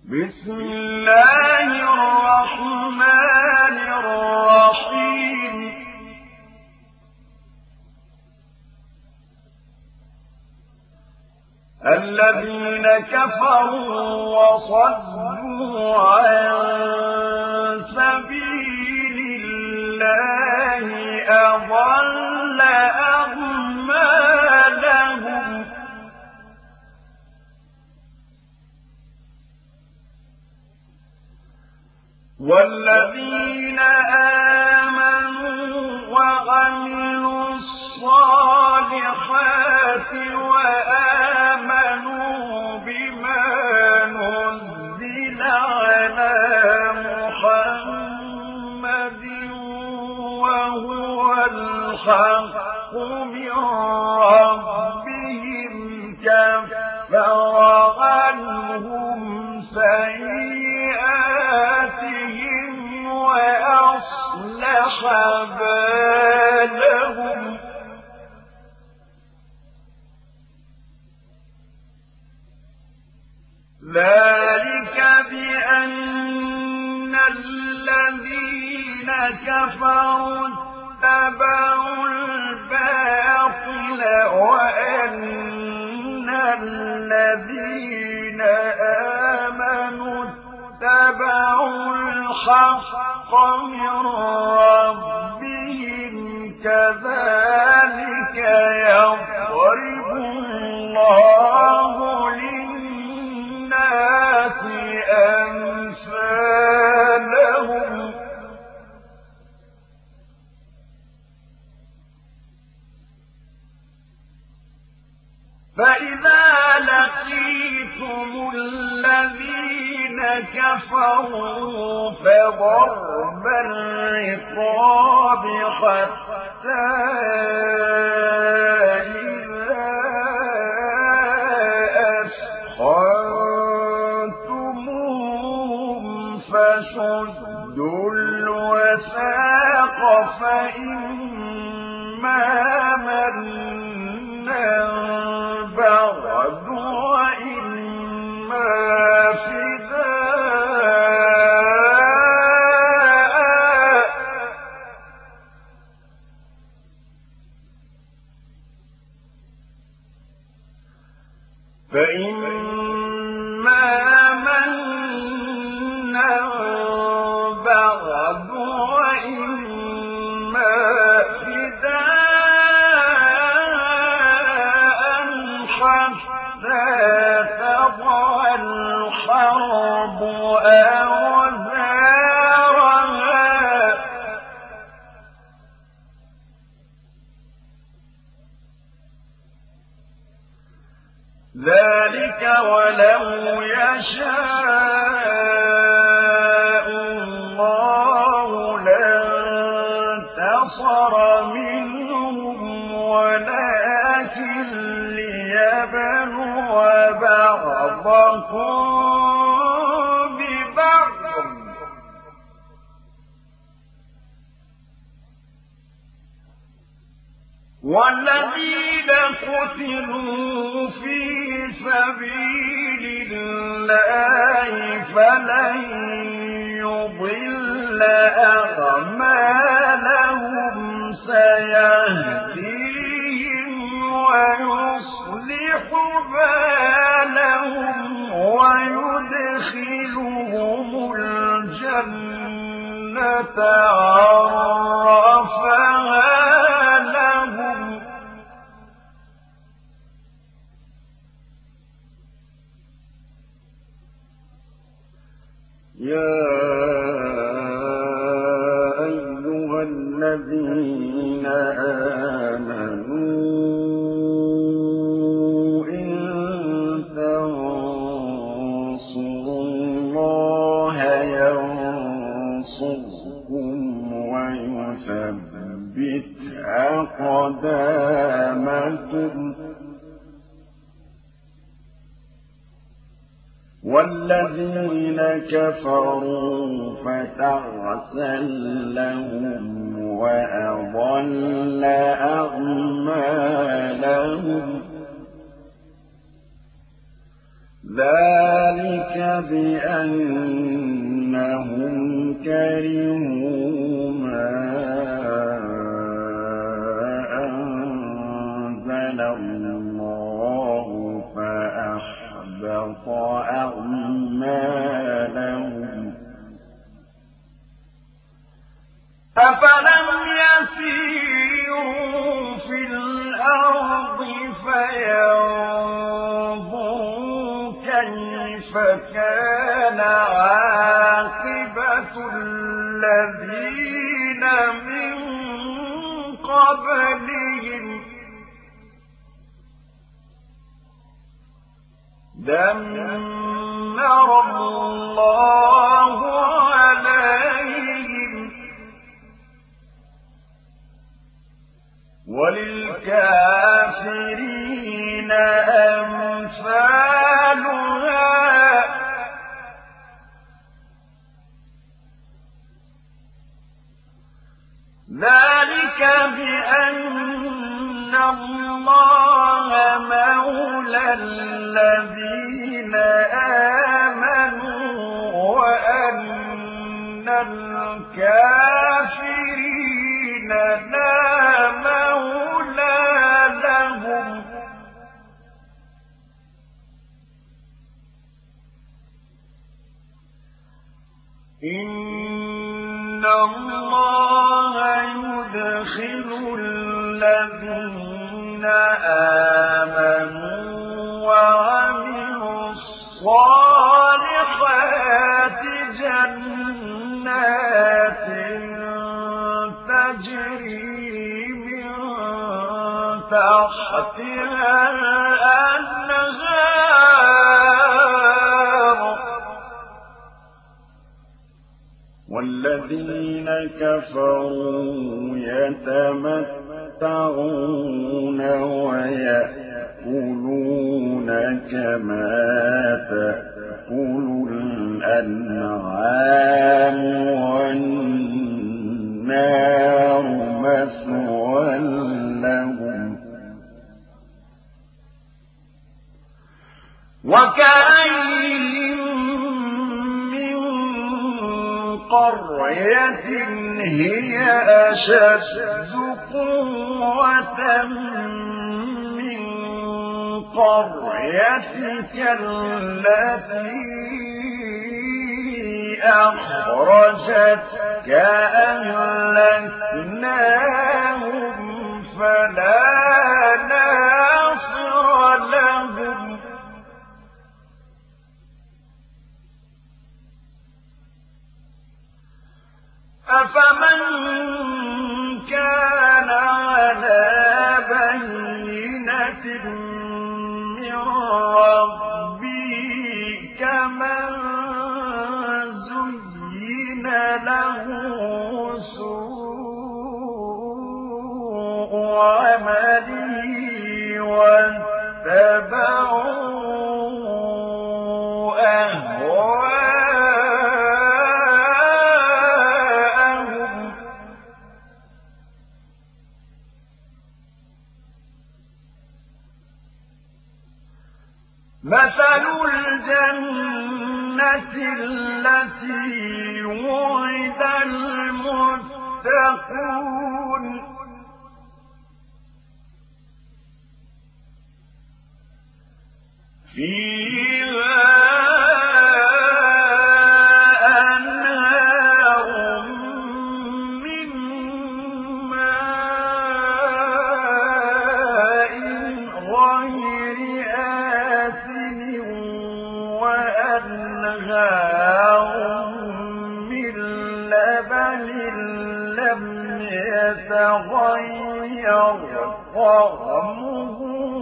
بسم الله الرحمن الرحيم الذين كفروا وصدوا عن سبيل الله أضل أعمالهم والذين آمنوا وعملوا الصالحات وآمنوا بما نزل على محمد وهو الحق من ربهم كفر عنهم سيئاتهم وأصلح بالهم ذلك بأن الذين كفروا اتبعوا الباطل وأن الذين آمنوا اتبعوا الحق من ربهم كذلك يضرب الله للناس أمثالهم فإذا لقيتم الذين كفروا فضرب الرقاب حتى إذا أثخنتموهم فشدوا الوثاق فإما منا بعد وإما فداء فإما منا بعد وإما تضع الحرب أوزارها ذلك ولو يشاء الله لانتصر منهم ولكن ليبلو بعضكم ببعض والذين قتلوا في سبيل الله فلن يضل أعمالهم سيهديهم ويصلح بالهم ويدخلهم الجنة عرفها لهم يا أيها الذين آمنوا إن تنصروا الله ينصركم ويثبت أقدامكم والذين كفروا فتعسا لهم وأضل أعمالهم ذلك بأنهم كرهوا ما أنزل الله فأحبط أعمالهم أفلم يسيروا في الأرض فينظروا كيف كان عاقبة الذين من قبلهم دمر الله عليهم وللكافرين أمثالها ذلك بأن الله مولى الذين آمنوا وأن الكافرين لا مولى لهم إن الله يدخل الذين آمنوا وعملوا الصالحات جنات تجري من تحتها الأنهار والذين كفروا يتمتعون ويأكلون كما تأكل الأنعام والنار مثوى لهم وكأين قرية هي أشد قوة من قريتك التي أخرجتك أهلكناهم فلا ناصر لهم أفمن كان على بينة من ربه كمن زين له سوء عمله واتبعوا أهواءهم مثل الجنة التي وعد المتقون فيها أنهار من ماء غير آسن وأنهار من لبن لم يتغير طعمه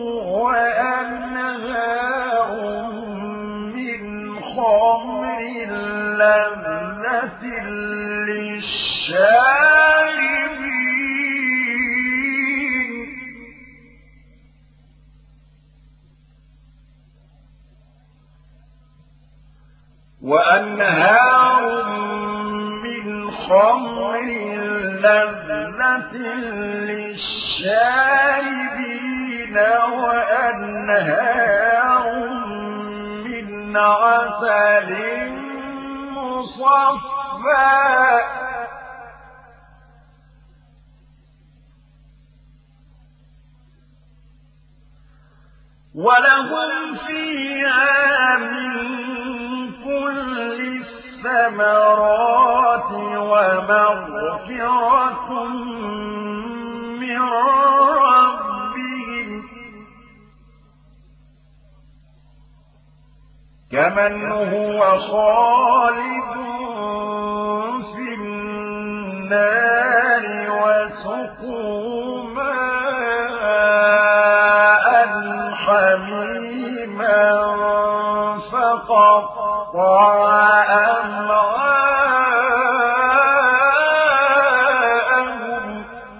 وأنهار من خمر لذة للشاربين وأنهار من خمر لذة للشاربين وأنهار من عسل مصفى ولهم فيها من كل الثمرات ومغفرة من ربهم كمن هو خالد في النار وسقوا ماء حميما فقطع أمعاءهم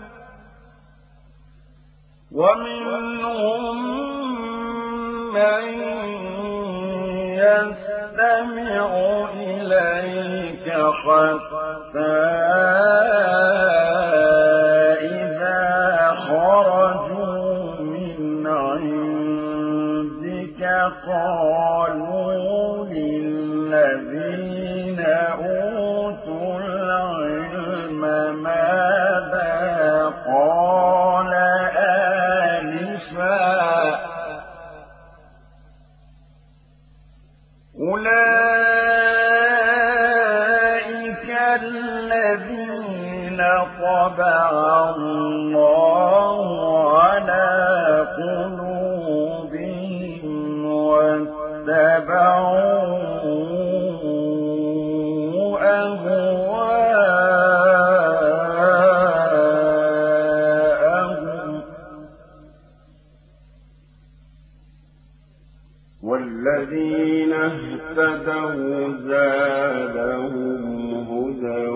ومنهم من يستمع إليك حتى إذا خرجوا من عندك قالوا للذين أوتوا العلم ماذا قال آنفا أولئك الذين طبع الله على قلوبهم واتبعوا أهواءهم والذين اهتدوا زادهم هدى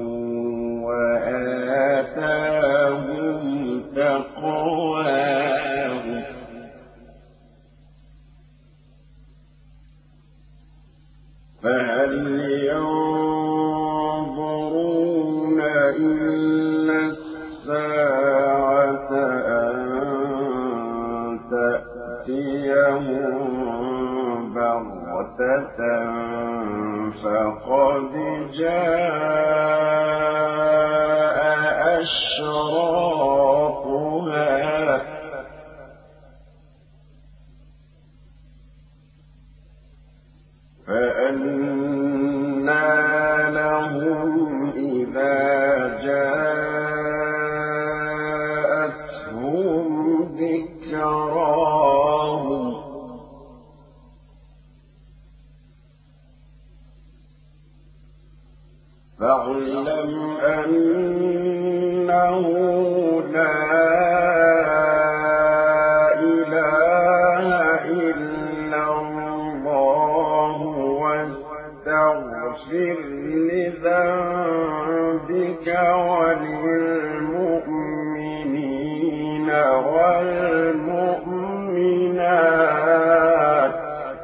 وآتاهم تقواهم فهل ينظرون إلا الساعة أن تأتيهم بغتة فقد جاء أشراطها فأنى لهم إذا جاءتهم ذكراهم فاعلم أنه لا إله إلا الله واستغفر لذنبك وللمؤمنين والمؤمنات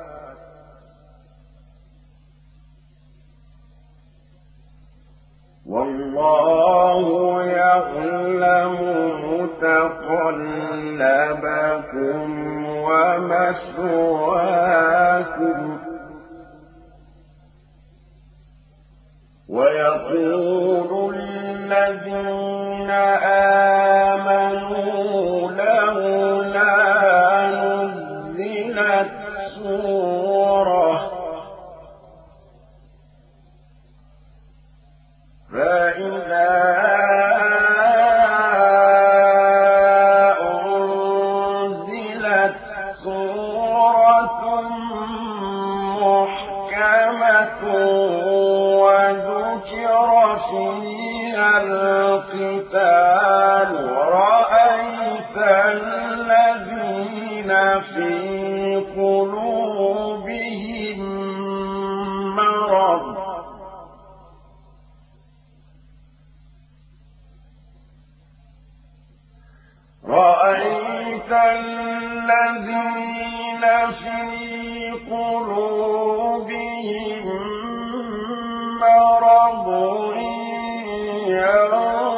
والله يعلم متقلبكم ومثواكم ويقول الذين آمنوا لولا نزلت سورة فإذا أنزلت سورة محكمة وذكر فيها القتال رأيت الذين في قلوبهم مرض رأيت الذين في قلوبهم مرض ينظرون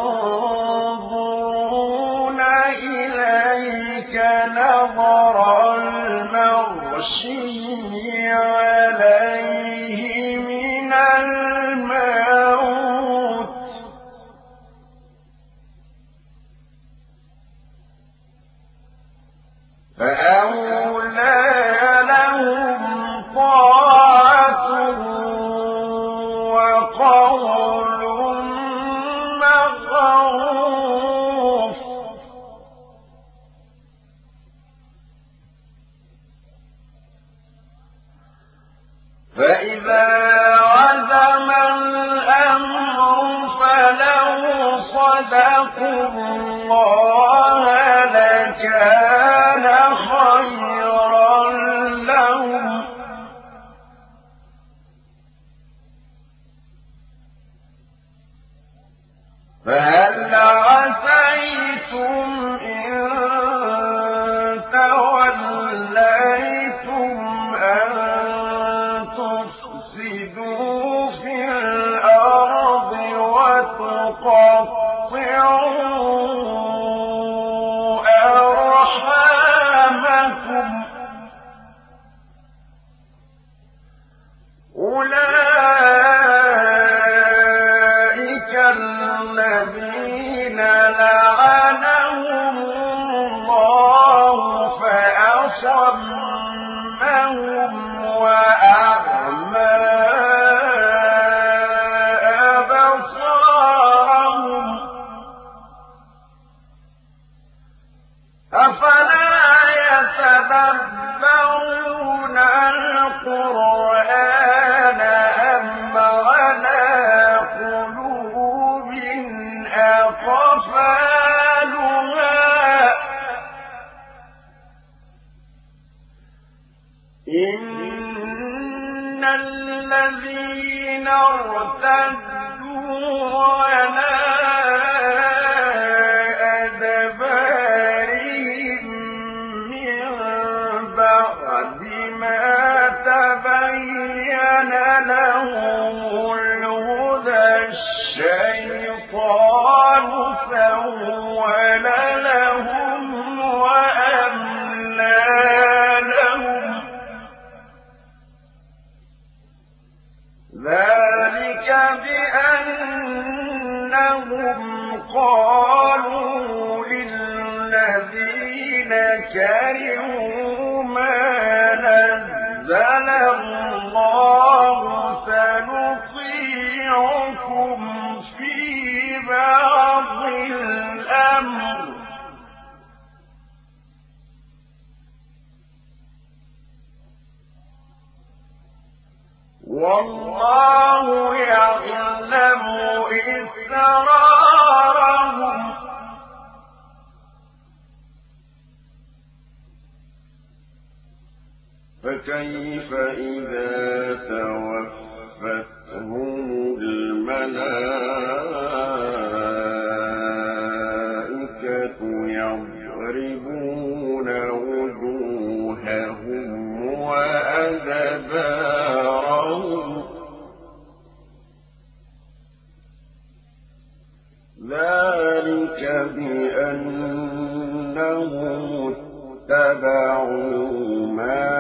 عزم الأمر فلو صدقوا الله لكان خيرا لهم فهل عسيتم إن توليتم أن تفسدوا في الأرض وتقطعوا أرحامكم أولئك الذين لعنهم الله فأصمهم وأعمى أبصارهم أفلا يتدبرون القرآن أم على قلوب أقفالها إن الذين ارتدوا على أدبارهم من بعد ما تبين لهم الهدى الشيطان سول لهم وأملى لهم ذلك بأنهم قالوا للذين كرهوا ما نزل الله سنطيعكم في بعض الأمر والله يعلم إسرارهم فكيف إذا توفتهم الملائكة يضربون وجوههم وأدبارهم ذلك بأنهم اتبعوا ما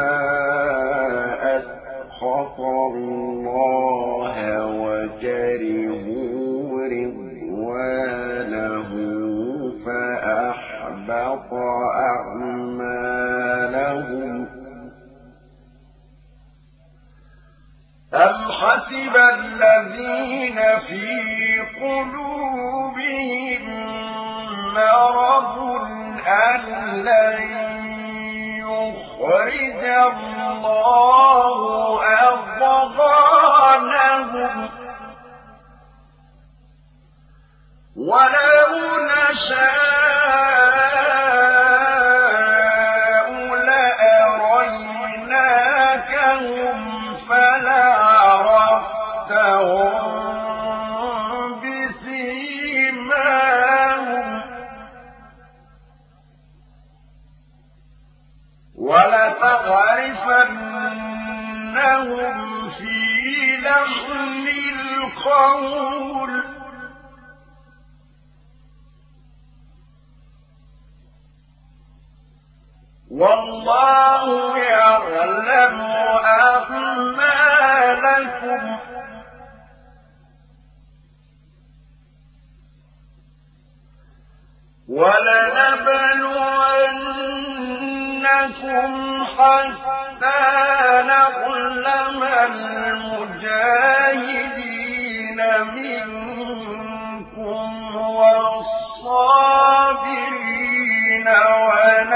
أسخط الله وكرهوا رضوانه فأحبط أعمالهم أم حسب الذين في قلوبهم مرض أن لن يخرج الله أضغانهم ولو نشاء لأريناكهم فلعرفتهم بسيماهم ولتعرفنهم في لحن القول والله يعلم أعمالكم ولنبلونكم حتى نعلم المجاهدين منكم والصابرين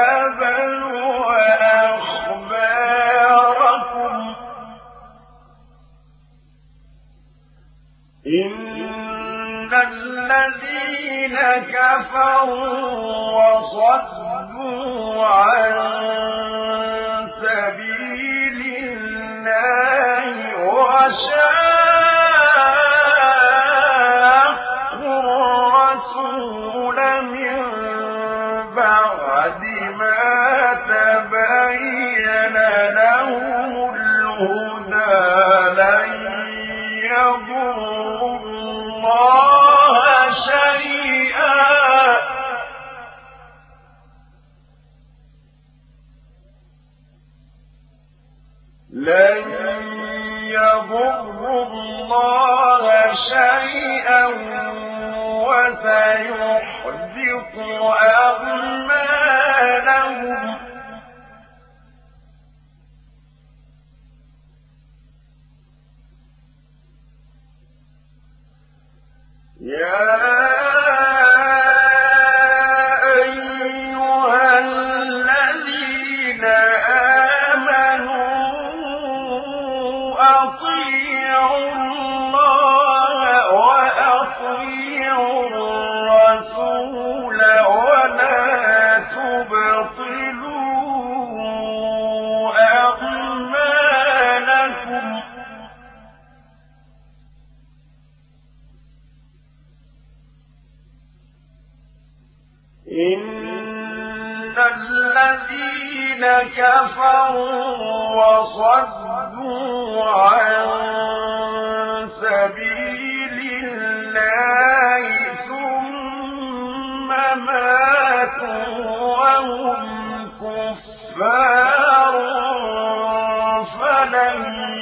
ونبلو أخباركم إن الذين كفروا وصدوا عن سبيل الله وشاقوا الرسول من بعد ما تبين لهم الهدى لن يضروا الله شيئا وسيحبط أعمالهم يا أيها الذين آمنوا أطيعوا الله وأطيعوا الرسول ولا تبطلوا أعمالكم إن الذين كفروا وصدوا عن سبيل الله ثم ماتوا وهم كفار فلن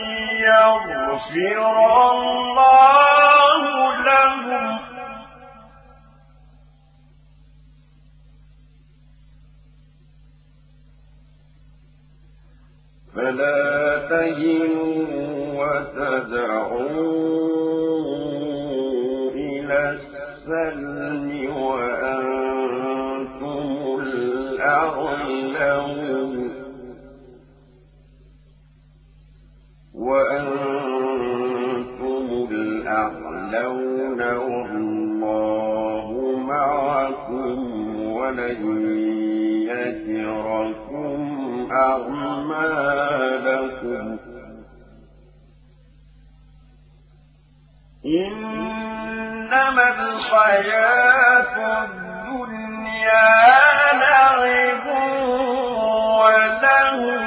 يغفر الله لهم فلا تهنوا وتدعوا إلى السلم وأنتم الأعلون والله معكم ولن يتركم أعمالكم إنما الحياة الدنيا لعب ولهو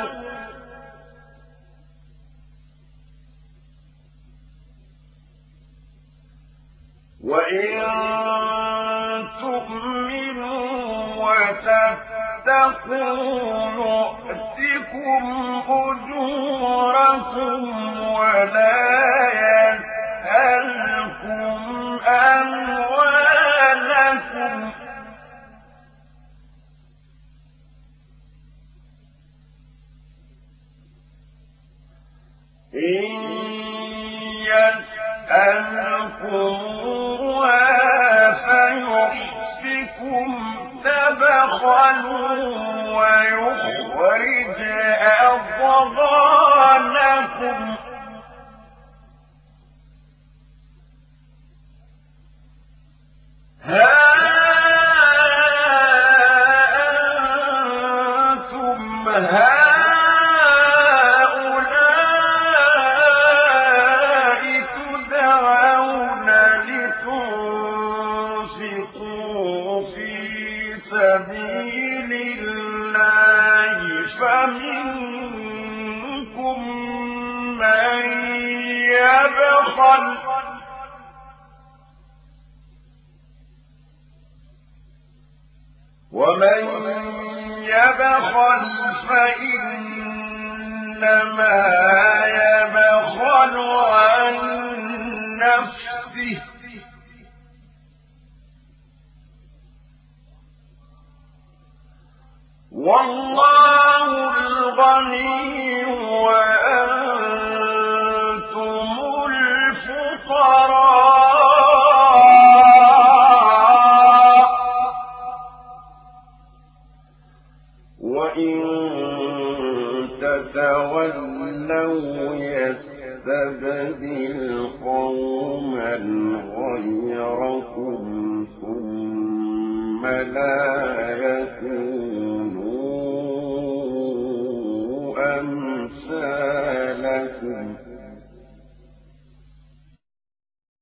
وإن تؤمنوا وتتقوا يؤتكم أجوركم ولا يسألكم أموالكم إن يسألكموها فيحفكم تبخلوا ويخرج أضغانكم ها أنتم هؤلاء تدعون لتنفقوا في سبيل الله فمنكم من يبخل ومن يبخل فإنما يبخل عن نفسه والله الغني وأنتم الفقراء وإن تتولوا يستبدل قوما غيركم ثم لا يكونوا